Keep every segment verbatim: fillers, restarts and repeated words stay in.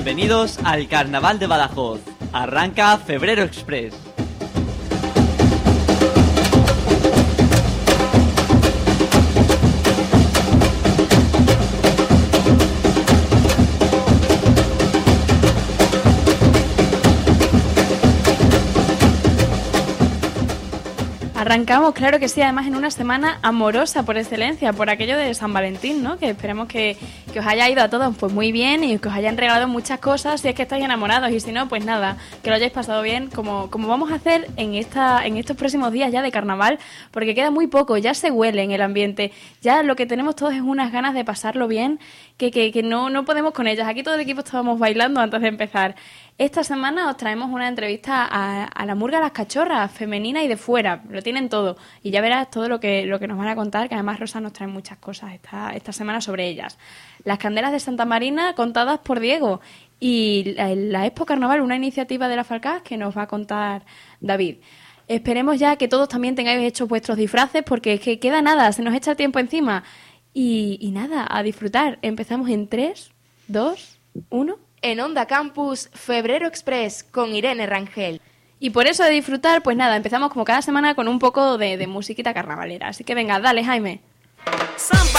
Bienvenidos al Carnaval de Badajoz. Arranca Febrero Express. Arrancamos, claro que sí, además en una semana amorosa por excelencia, por aquello de San Valentín, ¿no? Que esperemos que, que os haya ido a todos pues muy bien y que os hayan regalado muchas cosas si es que estáis enamorados, y si no, pues nada, que lo hayáis pasado bien, como, como vamos a hacer en esta en estos próximos días ya de carnaval, porque queda muy poco, ya se huele en el ambiente, ya lo que tenemos todos es unas ganas de pasarlo bien, que, que, que no, no podemos con ellas. Aquí todo el equipo estábamos bailando antes de empezar. Esta semana os traemos una entrevista a, a la Murga Las Cachorras, femenina y de fuera, lo tienen todo, y ya verás todo lo que, lo que nos van a contar, que además Rosa nos trae muchas cosas esta, esta semana sobre ellas. Las Candelas de Santa Marina, contadas por Diego, y la, la Expo Carnaval, una iniciativa de la Falcás que nos va a contar David. Esperemos ya que todos también tengáis hecho vuestros disfraces, porque es que queda nada, se nos echa el tiempo encima, y, y nada, a disfrutar. Empezamos en tres, dos, uno... En Onda Campus, Febrero Express, con Irene Rangel. Y por eso de disfrutar, pues nada, empezamos como cada semana con un poco de, de musiquita carnavalera. Así que venga, dale, Jaime. ¡Samba!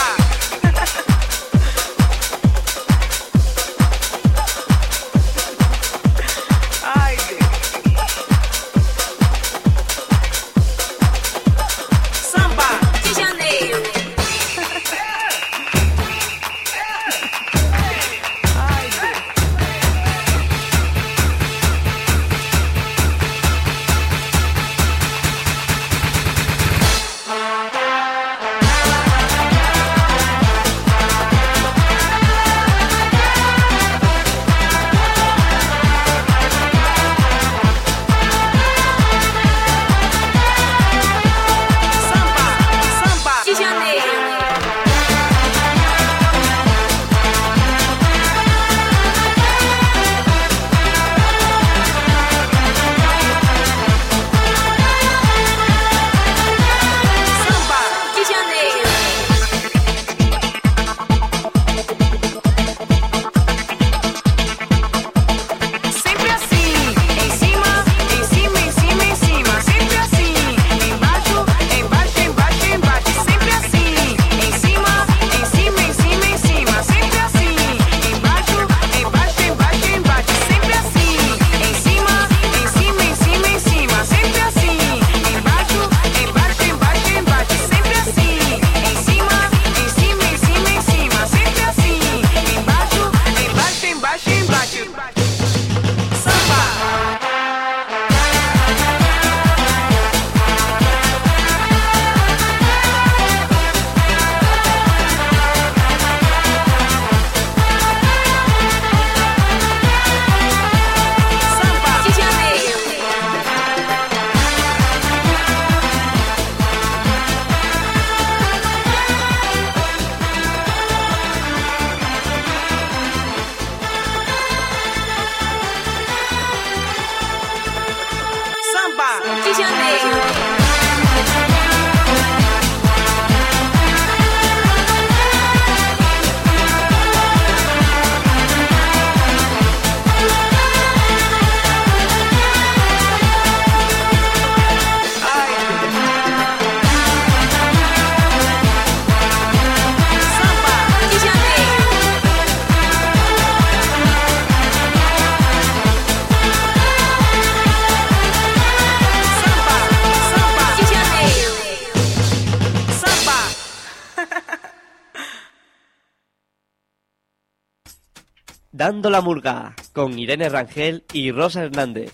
Dando la Murga, con Irene Rangel y Rosa Hernández.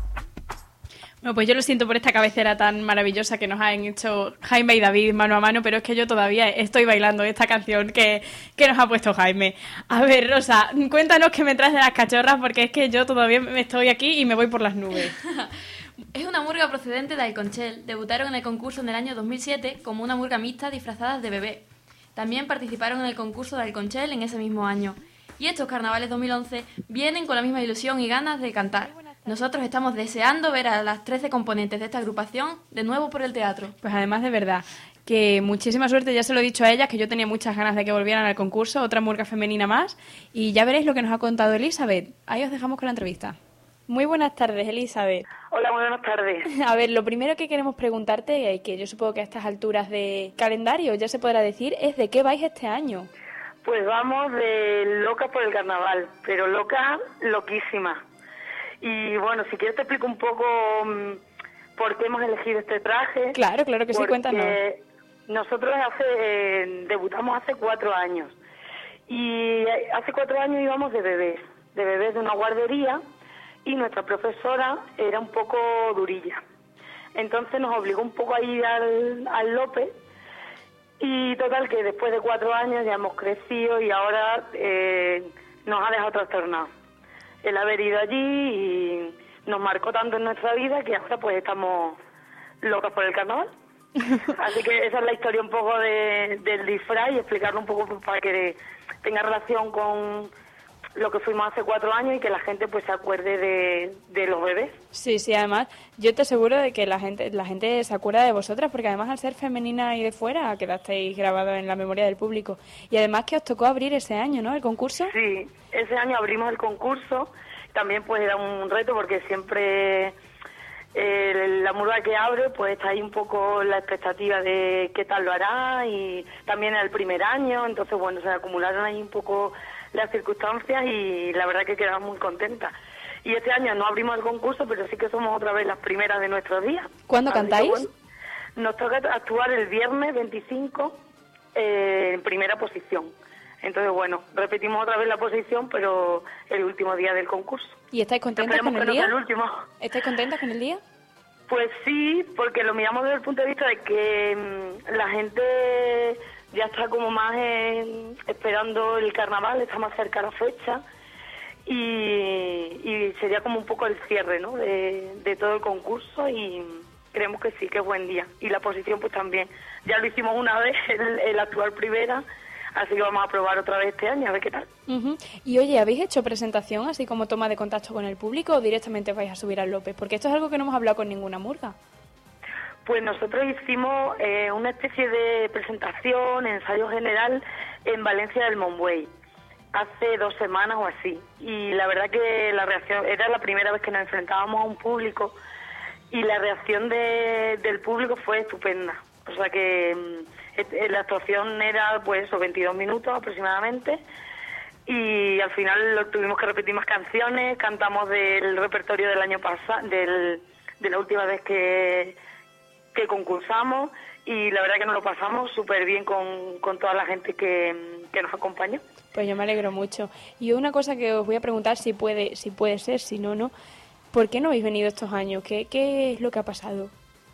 Bueno, pues yo lo siento por esta cabecera tan maravillosa que nos han hecho Jaime y David mano a mano, pero es que yo todavía estoy bailando esta canción que, que nos ha puesto Jaime. A ver, Rosa, cuéntanos qué me traes de Las Cachorras, porque es que yo todavía me estoy aquí y me voy por las nubes. Es una murga procedente de Alconchel. Debutaron en el concurso en el año dos mil siete como una murga mixta disfrazadas de bebé. También participaron en el concurso de Alconchel en ese mismo año. Y estos carnavales dos mil once vienen con la misma ilusión y ganas de cantar. Nosotros estamos deseando ver a las trece componentes de esta agrupación de nuevo por el teatro. Pues además, de verdad, Que muchísima suerte, ya se lo he dicho a ellas, que yo tenía muchas ganas de que volvieran al concurso, otra murga femenina más, y ya veréis lo que nos ha contado Elizabeth. Ahí os dejamos con la entrevista. Muy buenas tardes, Elizabeth. Hola, muy buenas tardes. A ver, lo primero que queremos preguntarte, y que yo supongo que a estas alturas de calendario ya se podrá decir, es ¿de qué vais este año? Pues vamos de loca por el carnaval, pero loca, loquísima. Y bueno, si quieres te explico un poco um, por qué hemos elegido este traje. Claro, claro que sí, cuéntanos. Nosotros hace, eh, debutamos hace cuatro años y hace cuatro años íbamos de bebés, de bebés de una guardería y nuestra profesora era un poco durilla. Entonces nos obligó un poco a ir al, al López y total que después de cuatro años ya hemos crecido y ahora eh, nos ha dejado trastornados. El haber ido allí y nos marcó tanto en nuestra vida que ahora pues estamos locas por el carnaval. Así que esa es la historia un poco de, del disfraz y explicarlo un poco para que tenga relación con lo que fuimos hace cuatro años y que la gente pues se acuerde de, de los bebés. Sí, sí, además yo te aseguro de que la gente la gente se acuerda de vosotras porque además al ser femenina y de fuera quedasteis grabados en la memoria del público. Y además que os tocó abrir ese año, ¿no? El concurso. Sí, ese año abrimos el concurso. También pues era un reto porque siempre... Eh, la murga que abre pues está ahí un poco la expectativa de qué tal lo hará y también era el primer año, entonces bueno, se acumularon ahí un poco las circunstancias y la verdad que quedamos muy contentas. Y este año no abrimos el concurso, pero sí que somos otra vez las primeras de nuestros días. ¿Cuándo Así cantáis? Que, bueno, nos toca actuar el viernes veinticinco eh, en primera posición. Entonces, bueno, repetimos otra vez la posición, pero el último día del concurso. ¿Y estáis contentas con el día? El último. ¿Estáis contentas con el día? Pues sí, porque lo miramos desde el punto de vista de que mmm, la gente ya está como más eh, esperando el carnaval, está más cerca la fecha y, y sería como un poco el cierre, ¿no? de, de todo el concurso y creemos que sí, que es buen día. Y la posición pues también. Ya lo hicimos una vez, el, el actual primera. Así que vamos a probar otra vez este año, a ver qué tal. Uh-huh. Y oye, ¿habéis hecho presentación, así como toma de contacto con el público, o directamente vais a subir al López? Porque esto es algo que no hemos hablado con ninguna murga. Pues nosotros hicimos eh, una especie de presentación, ensayo general, en Valencia del Monbuey, hace dos semanas o así. Y la verdad que la reacción, era la primera vez que nos enfrentábamos a un público, y la reacción de, del público fue estupenda. O sea que... la actuación era pues eso, veintidós minutos aproximadamente y al final lo, tuvimos que repetir más canciones, cantamos del repertorio del año pasado, del, de la última vez que, que concursamos y la verdad que nos lo pasamos súper bien con, con toda la gente que, que nos acompañó. Pues yo me alegro mucho. Y una cosa que os voy a preguntar si puede, si puede ser, si no, no. ¿Por qué no habéis venido estos años? ¿Qué, qué es lo que ha pasado?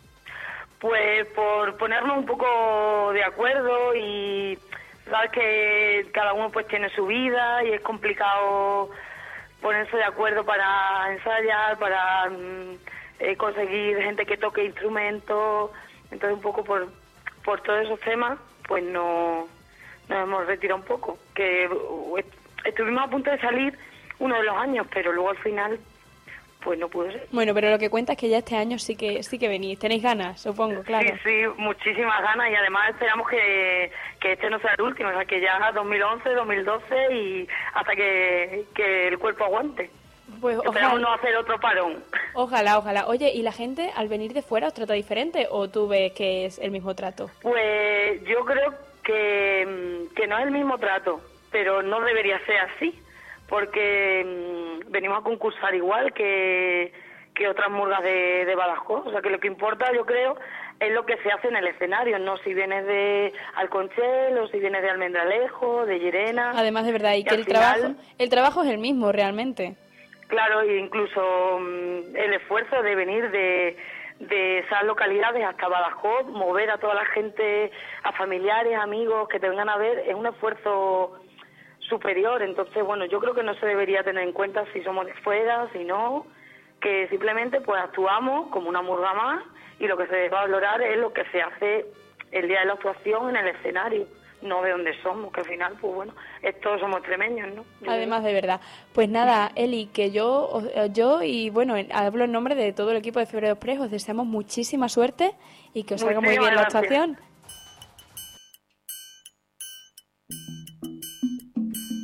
Pues por ponernos un poco de acuerdo y sabes que cada uno pues tiene su vida y es complicado ponerse de acuerdo para ensayar, para eh, conseguir gente que toque instrumentos, entonces un poco por por todos esos temas pues no nos hemos retirado un poco, que estuvimos a punto de salir uno de los años, pero luego al final pues no pudo ser. Bueno, pero lo que cuenta es que ya este año sí que sí que venís. Tenéis ganas, supongo, claro. Sí, sí, muchísimas ganas y además esperamos que, que este no sea el último, o sea, que ya dos mil once, dos mil doce y hasta que, que el cuerpo aguante. Pues esperamos ojalá, no hacer otro parón. Ojalá, ojalá. Oye, ¿y la gente al venir de fuera os trata diferente o tú ves que es el mismo trato? Pues yo creo que, que no es el mismo trato, pero no debería ser así. Porque mmm, venimos a concursar igual que, que otras murgas de, de Badajoz, o sea que lo que importa yo creo es lo que se hace en el escenario, no si vienes de Alconchel o si vienes de Almendralejo, de Llerena. Además de verdad, y, y que el final, trabajo el trabajo es el mismo realmente. Claro, e incluso mmm, el esfuerzo de venir de, de esas localidades hasta Badajoz, mover a toda la gente, a familiares, amigos que te vengan a ver, es un esfuerzo superior, entonces bueno, yo creo que no se debería tener en cuenta si somos de fuera, si no, que simplemente pues actuamos como una murga más y lo que se va a valorar es lo que se hace el día de la actuación en el escenario, no de dónde somos, que al final pues bueno, todos somos extremeños, ¿no? Además de verdad. Pues nada, Eli, que yo yo y bueno, hablo en nombre de todo el equipo de Febrero Express, os deseamos muchísima suerte y que os salga muy bien la actuación.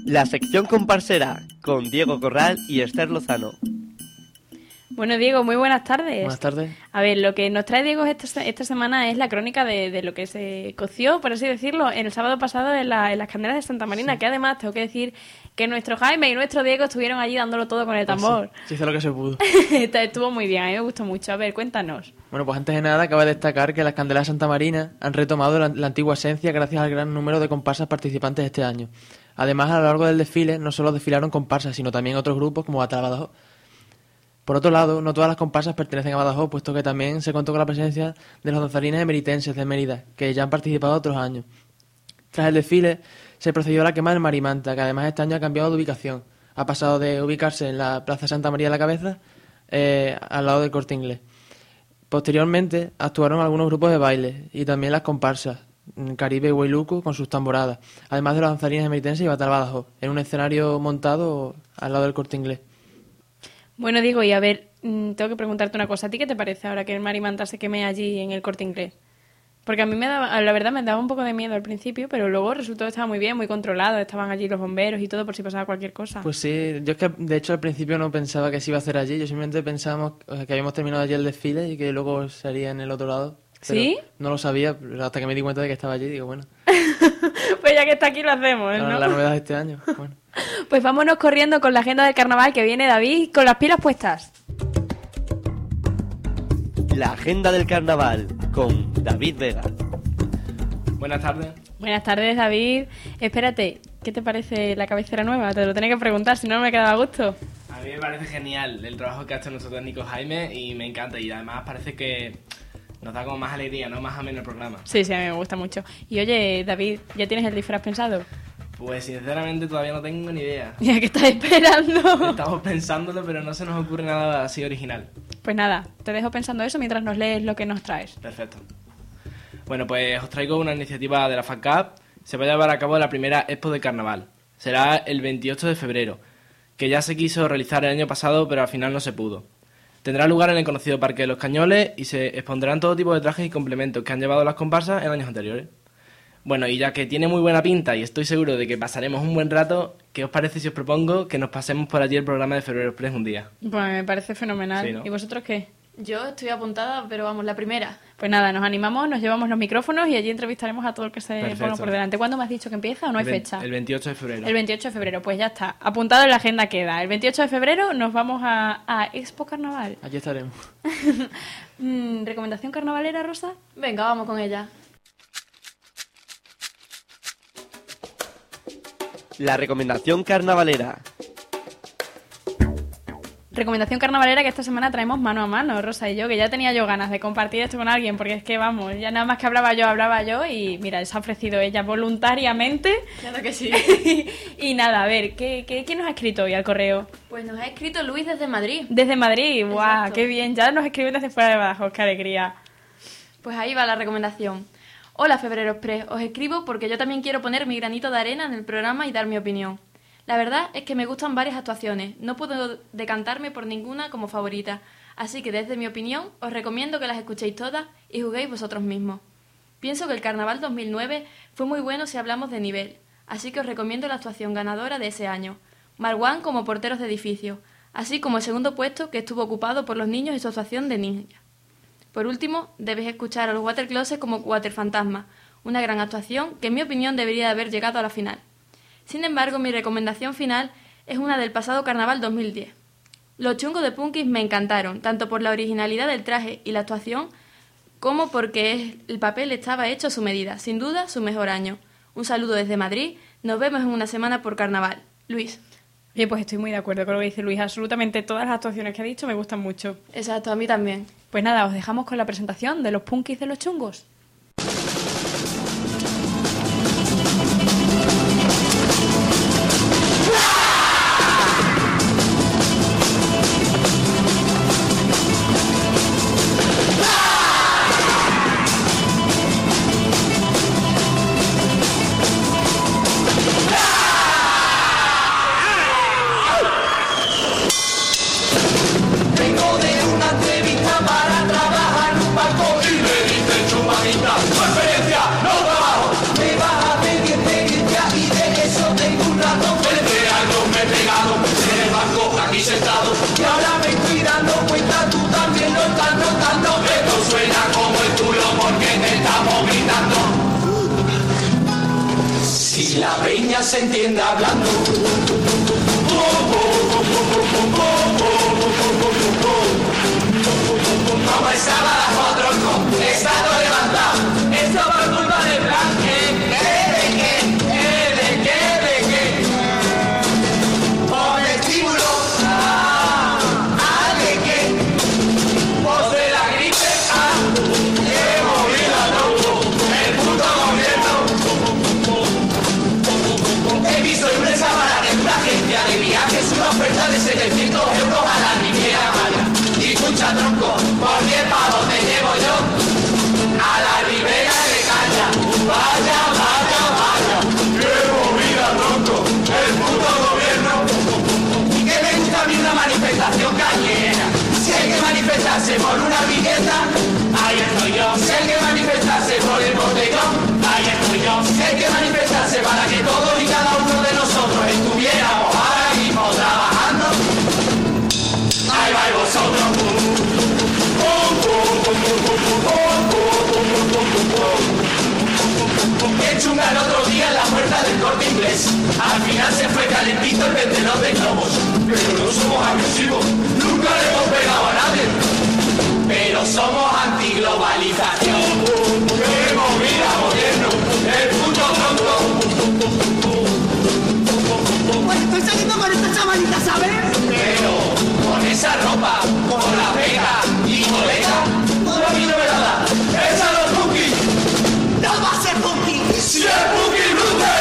La sección comparsera con Diego Corral y Esther Lozano. Bueno, Diego, muy buenas tardes. Buenas tardes. A ver, lo que nos trae Diego esta, esta semana es la crónica de, de lo que se coció, por así decirlo, en el sábado pasado en, la, en las Candelas de Santa Marina, sí. Que además tengo que decir que nuestro Jaime y nuestro Diego estuvieron allí dándolo todo con el tambor. Pues sí, se hizo lo que se pudo. Estuvo muy bien, a mí me gustó mucho. A ver, cuéntanos. Bueno, pues antes de nada, cabe destacar que las Candelas de Santa Marina han retomado la, la antigua esencia gracias al gran número de comparsas participantes este año. Además, a lo largo del desfile, no solo desfilaron comparsas, sino también otros grupos como Batalla Badajoz. Por otro lado, no todas las comparsas pertenecen a Badajoz, puesto que también se contó con la presencia de los danzarines emeritenses de Mérida, que ya han participado otros años. Tras el desfile, se procedió a la quema del Marimanta, que además este año ha cambiado de ubicación. Ha pasado de ubicarse en la Plaza Santa María de la Cabeza, eh, al lado del Corte Inglés. Posteriormente, actuaron algunos grupos de baile y también las comparsas, Caribe y Huayluco, con sus tamboradas, además de los danzarines emeritenses y Batalla Badajoz, en un escenario montado al lado del Corte Inglés. Bueno, Diego, y a ver, tengo que preguntarte una cosa. ¿A ti qué te parece ahora que el Marimanta se queme allí en el Corte Inglés? Porque a mí me daba, la verdad me daba un poco de miedo al principio, pero luego resultó que estaba muy bien, muy controlado, estaban allí los bomberos y todo por si pasaba cualquier cosa. Pues sí, yo es que de hecho al principio no pensaba que se iba a hacer allí, yo simplemente pensábamos que habíamos terminado allí el desfile y que luego sería en el otro lado. Pero ¿sí? No lo sabía, pero hasta que me di cuenta de que estaba allí, digo, bueno. Pues ya que está aquí lo hacemos, ¿no? La novedad de este año, bueno. Pues vámonos corriendo con la agenda del carnaval, que viene David con las pilas puestas. La agenda del carnaval con David Vega. Buenas tardes. Buenas tardes, David. Espérate, ¿qué te parece la cabecera nueva? Te lo tenía que preguntar, si no, no me quedaba a gusto. A mí me parece genial el trabajo que ha hecho nuestro técnico Jaime y me encanta. Y además parece que nos da como más alegría, ¿no? Más ameno el programa. Sí, sí, a mí me gusta mucho. Y oye, David, ¿ya tienes el disfraz pensado? Pues sinceramente todavía no tengo ni idea. ¿Ya qué estás esperando? Estamos pensándolo, pero no se nos ocurre nada así original. Pues nada, te dejo pensando eso mientras nos lees lo que nos traes. Perfecto. Bueno, pues os traigo una iniciativa de la FACAP. Se va a llevar a cabo la primera Expo de Carnaval. Será el veintiocho de febrero, que ya se quiso realizar el año pasado, pero al final no se pudo. Tendrá lugar en el conocido Parque de los Cañoles y se expondrán todo tipo de trajes y complementos que han llevado las comparsas en años anteriores. Bueno, y ya que tiene muy buena pinta y estoy seguro de que pasaremos un buen rato, ¿qué os parece si os propongo que nos pasemos por allí el programa de Febrero Express un día? Pues me parece fenomenal. Sí, ¿no? ¿Y vosotros qué? Yo estoy apuntada, pero vamos, la primera. Pues nada, nos animamos, nos llevamos los micrófonos y allí entrevistaremos a todo el que se Perfecto. ponga por delante. ¿Cuándo me has dicho que empieza o no hay El ve- fecha? El veintiocho de febrero. El veintiocho de febrero, pues ya está. Apuntado en la agenda queda. El veintiocho de febrero nos vamos a, a Expo Carnaval. Allí estaremos. Mm, ¿recomendación carnavalera, Rosa? Venga, vamos con ella. La recomendación carnavalera. Recomendación carnavalera que esta semana traemos mano a mano, Rosa y yo, que ya tenía yo ganas de compartir esto con alguien, porque es que, vamos, ya nada más que hablaba yo, hablaba yo, y mira, se ha ofrecido ella voluntariamente. Claro que sí. y, y nada, a ver, ¿qué, qué, ¿quién nos ha escrito hoy al correo? Pues nos ha escrito Luis desde Madrid. Desde Madrid, guau, Exacto. qué bien, ya nos escriben desde fuera de Badajoz, qué alegría. Pues ahí va la recomendación. Hola, Febrero Express. Os escribo porque yo también quiero poner mi granito de arena en el programa y dar mi opinión. La verdad es que me gustan varias actuaciones. No puedo decantarme por ninguna como favorita. Así que desde mi opinión os recomiendo que las escuchéis todas y juguéis vosotros mismos. Pienso que el Carnaval dos mil nueve fue muy bueno si hablamos de nivel. Así que os recomiendo la actuación ganadora de ese año. Marwan como porteros de edificio. Así como el segundo puesto que estuvo ocupado por los niños y su actuación de ninja. Por último, debéis escuchar a los Water Closet como Water Fantasma, una gran actuación que en mi opinión debería haber llegado a la final. Sin embargo, mi recomendación final es una del pasado Carnaval dos mil diez. Los chungos de Punkis me encantaron, tanto por la originalidad del traje y la actuación, como porque el papel estaba hecho a su medida, sin duda su mejor año. Un saludo desde Madrid, nos vemos en una semana por Carnaval. Luis. Bien, pues estoy muy de acuerdo con lo que dice Luis. Absolutamente todas las actuaciones que ha dicho me gustan mucho. Exacto, a mí también. Pues nada, os dejamos con la presentación de los punkis de los chungos. Vengo de una entrevista para trabajar en un banco y me dicen chupa sentado y ahora me estoy dando cuenta, tú también lo estás notando. Esto suena como el culo porque te estamos gritando. Si la peña se entiende hablando. Como estaba la foto, estado levantado. Esto por culpa de Blanque. ¿Eh? ¿De qué? ¿Eh? ¿De qué? ¿De qué? Por estímulo. Ah, ah, ¿de qué? Por de la gripe. Ah, qué movida, loco. El puto gobierno. He visto empresa para en una agencia de viajes una oferta de setecientos euros a la Riviera Maya. Y escucha, tronco, por diez pavos te llevo yo a la Ribera de Caña. Vaya, vaya, vaya, qué movida, tronco, el puto gobierno. Y que me gusta a mí una manifestación cañera. Si hay que manifestarse por una billeta, ahí estoy yo. Si hay que manifestarse por el botellón, ahí estoy yo. Si hay que manifestarse para que todos y cada uno de nosotros estuviéramos ahora mismo trabajando, ahí vais vosotros. Qué chunga el otro día en la puerta del Corte Inglés. Al final se fue calentito el vendedor de globos. Pero no somos agresivos, nunca le hemos pegado a nadie. Pero somos antiglobalización. ¡Qué movida, gobierno! ¡El puto tronco! Pues estoy saliendo con esta chavalita, ¿sabes? Pero con esa ropa, con la beca y coleta, todo a mí no me la da. ¡Esa no es Punky! ¡No va a ser Punky! ¡Si es Punky Brute!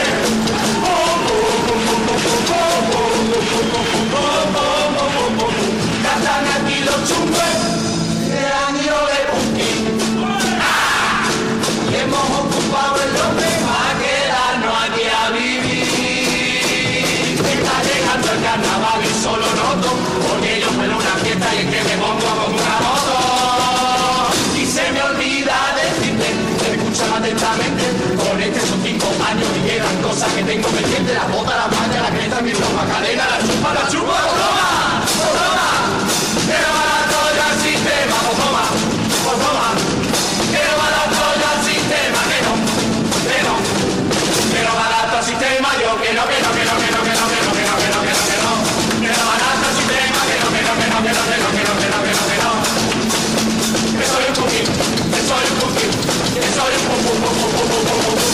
Cantan aquí los chumbes del año de Punky. ¡Ah! Y hemos ocupado el nombre para quedarnos aquí a vivir. Está llegando el carnaval y solo noto porque yo fuera una fiesta y es que me pongo como una moto. Y se me olvida decirte, escúchame atentamente, con este son cinco años y quedan cosas que tengo pendientes. La bota, la malla, la creta, mi ropa, cadena, la chupa, la chupa, ¡toma! ¡Toma! ¡Quiero barato ya el sistema! ¡Pues toma! ¡Pues toma! ¡Quiero barato ya el sistema! ¡Que no! ¡Que no! ¡Quiero barato el sistema! Yo que no, que no, que no, que no, que no, que no, que no, que no, que no, que no. ¡Quiero barato el sistema! ¡Que no, que no, que no, que no, que no, que no, que no, que no, que no! ¡Que soy un cookie! ¡Que soy un cookie! ¡Que soy un pum, pum, pum, pum, pum, pum, pum, pum!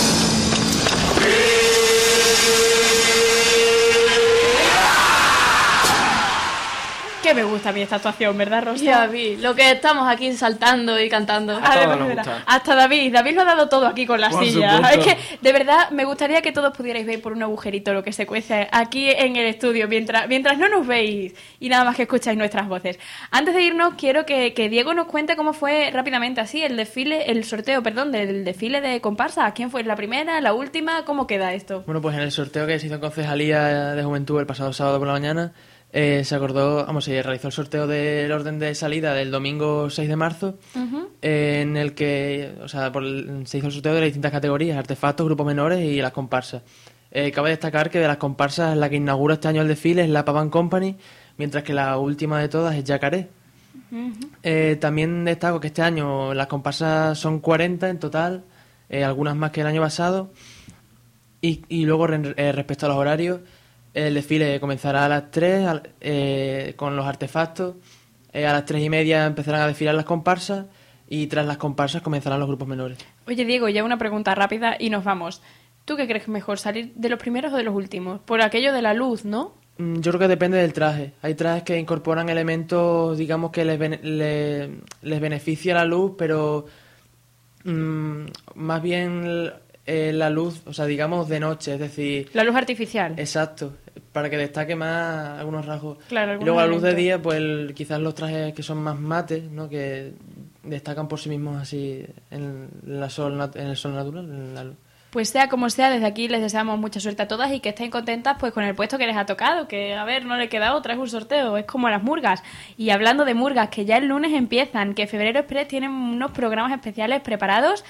Que me gusta a mí esta actuación, ¿verdad, Rosa? Y a mí, lo que estamos aquí saltando y cantando. A todos Además, nos de gusta. verdad, hasta David, David lo ha dado todo aquí con la Por silla. supuesto. Es que, de verdad, me gustaría que todos pudierais ver por un agujerito lo que se cuece aquí en el estudio, mientras, mientras no nos veis y nada más que escucháis nuestras voces. Antes de irnos, quiero que, que Diego nos cuente cómo fue rápidamente así el desfile, el sorteo, perdón, del desfile de comparsa. ¿Quién fue la primera, la última? ¿Cómo queda esto? Bueno, pues en el sorteo que se hizo en Concejalía de Juventud el pasado sábado por la mañana, eh, se acordó, vamos, se realizó el sorteo del orden de salida del domingo seis de marzo, Uh-huh. eh, en el que, o sea, por el- se hizo el sorteo de las distintas categorías, artefactos, grupos menores y las comparsas. Eh, cabe destacar que de las comparsas la que inaugura este año el desfile es la Pavan Company, mientras que la última de todas es Yacaré. Uh-huh. Eh, también destaco que este año las comparsas son cuarenta en total, eh, algunas más que el año pasado. Y, y luego, re- eh, respecto a los horarios, el desfile comenzará a las tres al- eh, con los artefactos. Eh, a las tres y media empezarán a desfilar las comparsas y tras las comparsas comenzarán los grupos menores. Oye, Diego, ya una pregunta rápida y nos vamos. ¿Tú qué crees mejor, salir de los primeros o de los últimos? Por aquello de la luz, ¿no? Mm, Yo creo que depende del traje. Hay trajes que incorporan elementos, digamos, que les, bene- le- les beneficia la luz, pero mm, más bien eh, la luz, o sea, digamos, de noche, es decir, La luz artificial. exacto, para que destaque más algunos rasgos. Claro, Y algunos luego a la luz de elementos. día, pues el- quizás los trajes que son más mates, ¿no? Que destacan por sí mismos así en, la sol, nat- en el sol natural, en la luz. Pues sea como sea, desde aquí les deseamos mucha suerte a todas y que estén contentas pues con el puesto que les ha tocado, que a ver, no le queda otra, es un sorteo, es como las murgas. Y hablando de murgas, que ya el lunes empiezan, que Febrero Express tienen unos programas especiales preparados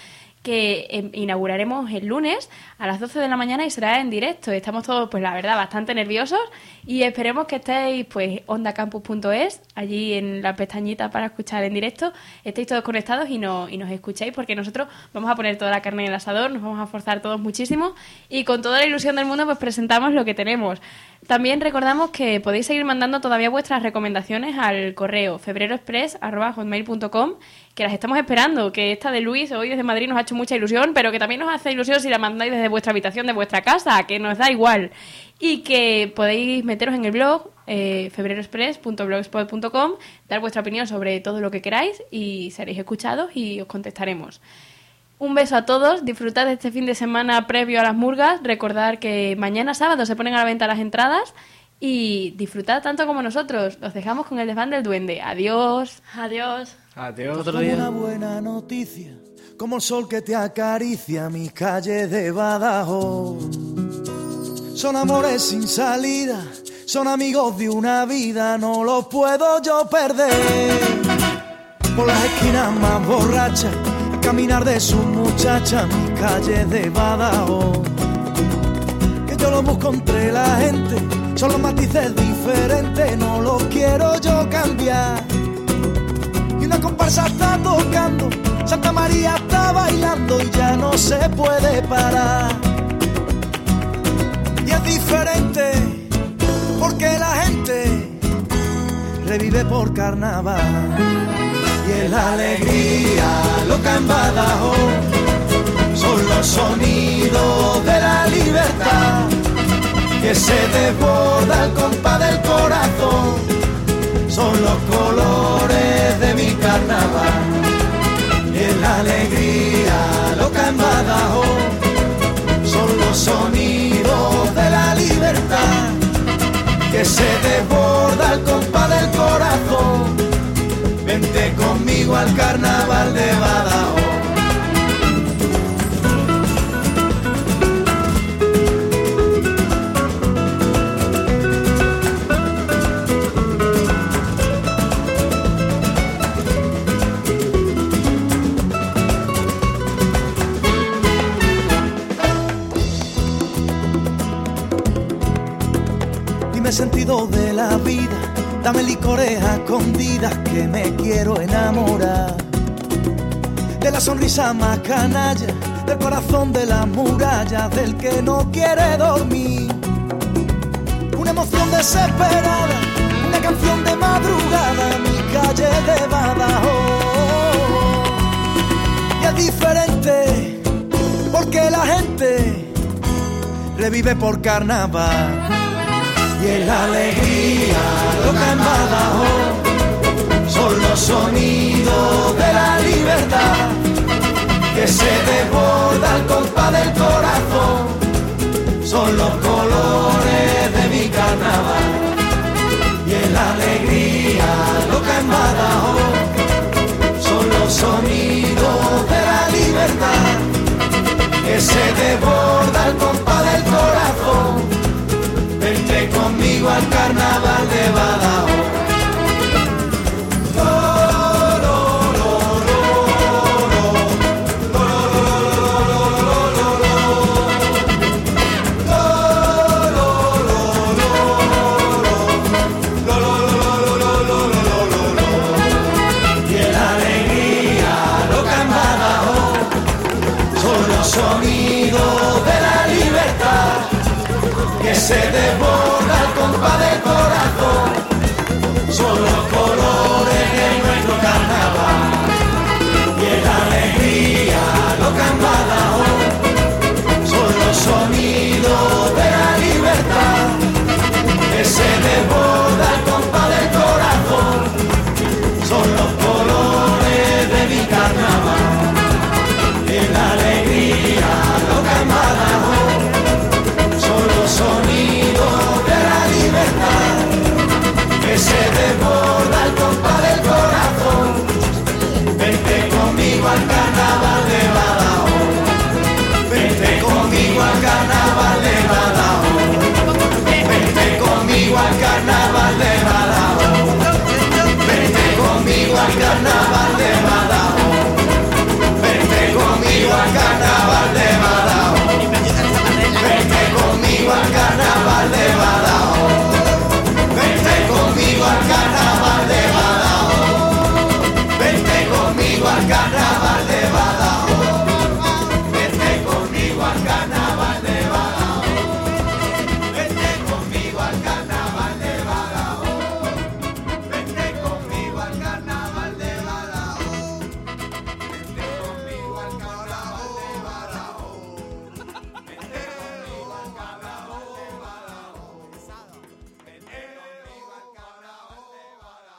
que eh, inauguraremos el lunes a las doce de la mañana y será en directo. Estamos todos, pues la verdad, bastante nerviosos y esperemos que estéis, pues, onda campus punto es, allí en la pestañita para escuchar en directo, estéis todos conectados y, no, y nos escuchéis, porque nosotros vamos a poner toda la carne en el asador, nos vamos a forzar todos muchísimo y con toda la ilusión del mundo pues presentamos lo que tenemos. También recordamos que podéis seguir mandando todavía vuestras recomendaciones al correo febreroexpress arroba hotmail punto com, que las estamos esperando, que esta de Luis hoy desde Madrid nos ha hecho mucha ilusión, pero que también nos hace ilusión si la mandáis desde vuestra habitación, de vuestra casa, que nos da igual. Y que podéis meteros en el blog eh, febreroexpress punto blogspot punto com, dar vuestra opinión sobre todo lo que queráis y seréis escuchados y os contestaremos. Un beso a todos, disfrutad de este fin de semana previo a las murgas, recordad que mañana sábado se ponen a la venta las entradas y disfrutad tanto como nosotros. Os dejamos con el desván del duende. Adiós. Adiós. Adiós. Otro Como día. una buena noticia, como el sol que te acaricia mis calles de Badajoz. Son amores sin salida, son amigos de una vida, no los puedo yo perder. Por las esquinas más borrachas, el caminar de sus muchachas, mis calles de Badajoz. Que yo los busco entre la gente, son los matices diferentes, no los quiero yo cambiar. Y una comparsa está tocando, Santa María está bailando y ya no se puede parar. Y es diferente porque la gente revive por carnaval. Y es la alegría loca en Badajoz, son los sonidos de la libertad que se desborda al compás del corazón, son los colores de mi carnaval. Y es la alegría loca en Badajoz, son los sonidos de la libertad que se desborda al compás del corazón. Vente conmigo al carnaval de Badajoz. Dime sentido de la vida, dame licores a escondidas que me quiero enamorar. De la sonrisa más canalla, del corazón de las murallas, del que no quiere dormir. Una emoción desesperada, una canción de madrugada, mi calle de Badajoz. Y es diferente porque la gente revive por carnaval. Y es la alegría loca en Badajoz, son los sonidos de la libertad que se desborda al compás del corazón, son los colores de mi carnaval. Y es la alegría loca en Badajoz, son los sonidos de la libertad que se desborda al compás del corazón. Vente conmigo al carnaval de Badajoz. Y en la alegría loca en Badajoz, son los sonidos de la libertad que se desborda al compás del corazón.